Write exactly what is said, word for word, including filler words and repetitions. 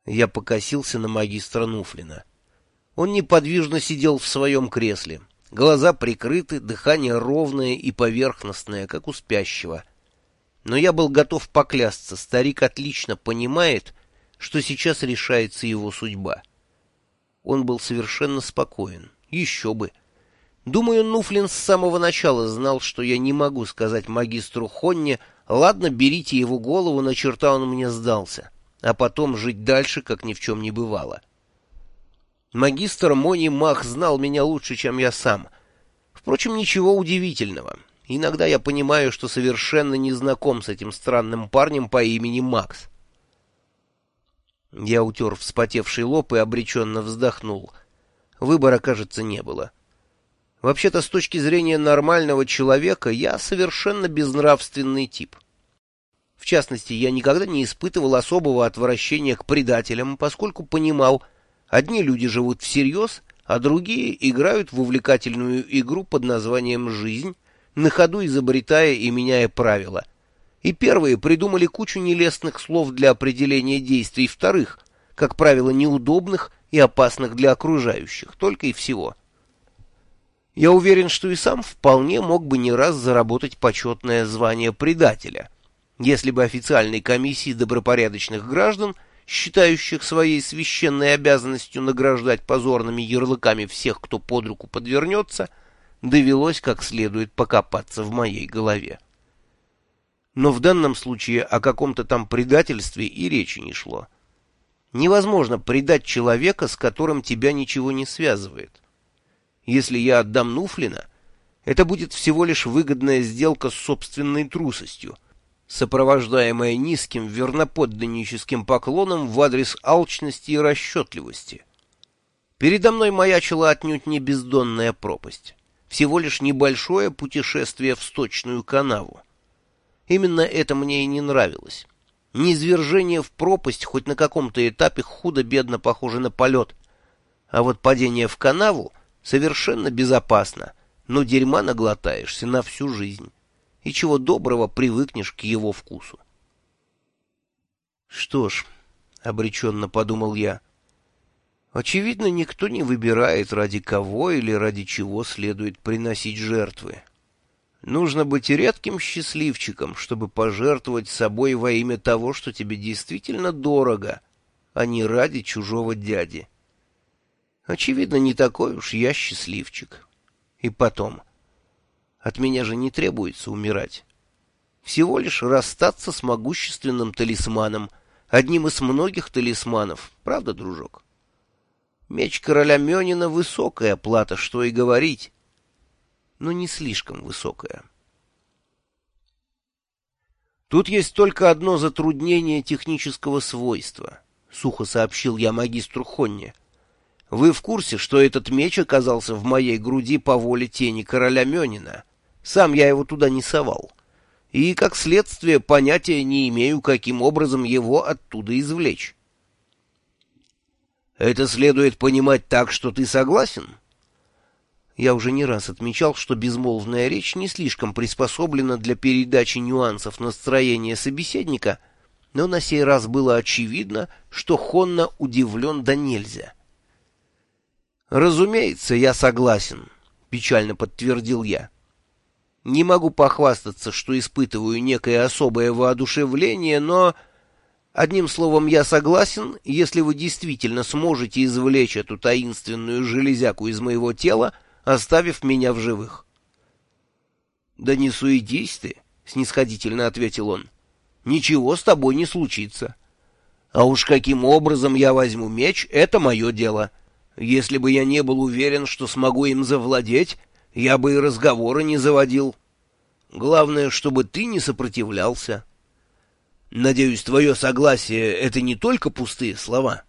Я покосился на магистра Нуфлина. Он неподвижно сидел в своем кресле. Глаза прикрыты, дыхание ровное и поверхностное, как у спящего. Но я был готов поклясться, старик отлично понимает, что сейчас решается его судьба. Он был совершенно спокоен. Еще бы. Думаю, Нуфлин с самого начала знал, что я не могу сказать магистру Хонне: «Ладно, берите его голову, на черта он мне сдался», а потом жить дальше, как ни в чем не бывало. Магистр Мони Мах знал меня лучше, чем я сам. Впрочем, ничего удивительного. Иногда я понимаю, что совершенно не знаком с этим странным парнем по имени Макс. Я утер вспотевший лоб и обреченно вздохнул. Выбора, кажется, не было. Вообще-то, с точки зрения нормального человека, я совершенно безнравственный тип. В частности, я никогда не испытывал особого отвращения к предателям, поскольку понимал, одни люди живут всерьез, а другие играют в увлекательную игру под названием «Жизнь», на ходу изобретая и меняя правила. И первые придумали кучу нелестных слов для определения действий вторых, как правило, неудобных и опасных для окружающих, только и всего. Я уверен, что и сам вполне мог бы не раз заработать почетное звание предателя, если бы официальной комиссии добропорядочных граждан, считающих своей священной обязанностью награждать позорными ярлыками всех, кто под руку подвернется, довелось как следует покопаться в моей голове. Но в данном случае о каком-то там предательстве и речи не шло. Невозможно предать человека, с которым тебя ничего не связывает. Если я отдам Нуфлина, это будет всего лишь выгодная сделка с собственной трусостью, сопровождаемая низким верноподданническим поклоном в адрес алчности и расчетливости. Передо мной маячила отнюдь не бездонная пропасть, всего лишь небольшое путешествие в сточную канаву. Именно это мне и не нравилось. Низвержение в пропасть хоть на каком-то этапе худо-бедно похоже на полет, а вот падение в канаву совершенно безопасно, но дерьма наглотаешься на всю жизнь, и чего доброго привыкнешь к его вкусу. Что ж, обреченно подумал я, очевидно, никто не выбирает, ради кого или ради чего следует приносить жертвы. Нужно быть редким счастливчиком, чтобы пожертвовать собой во имя того, что тебе действительно дорого, а не ради чужого дяди. Очевидно, не такой уж я счастливчик. И потом, от меня же не требуется умирать. Всего лишь расстаться с могущественным талисманом, одним из многих талисманов, правда, дружок? Меч короля Мёнина — высокая плата, что и говорить, но не слишком высокая. Тут есть только одно затруднение технического свойства, — сухо сообщил я магистру Хонне. Вы в курсе, что этот меч оказался в моей груди по воле тени короля Мёнина? Сам я его туда не совал. И, как следствие, понятия не имею, каким образом его оттуда извлечь. Это следует понимать так, что ты согласен? Я уже не раз отмечал, что безмолвная речь не слишком приспособлена для передачи нюансов настроения собеседника, но на сей раз было очевидно, что Хонна удивлен да нельзя. «Разумеется, я согласен», — печально подтвердил я. «Не могу похвастаться, что испытываю некое особое воодушевление, но, одним словом, я согласен, если вы действительно сможете извлечь эту таинственную железяку из моего тела, оставив меня в живых». «Да не суетись ты», — снисходительно ответил он. «Ничего с тобой не случится. А уж каким образом я возьму меч — это мое дело. Если бы я не был уверен, что смогу им завладеть, я бы и разговора не заводил. Главное, чтобы ты не сопротивлялся. Надеюсь, твое согласие — это не только пустые слова».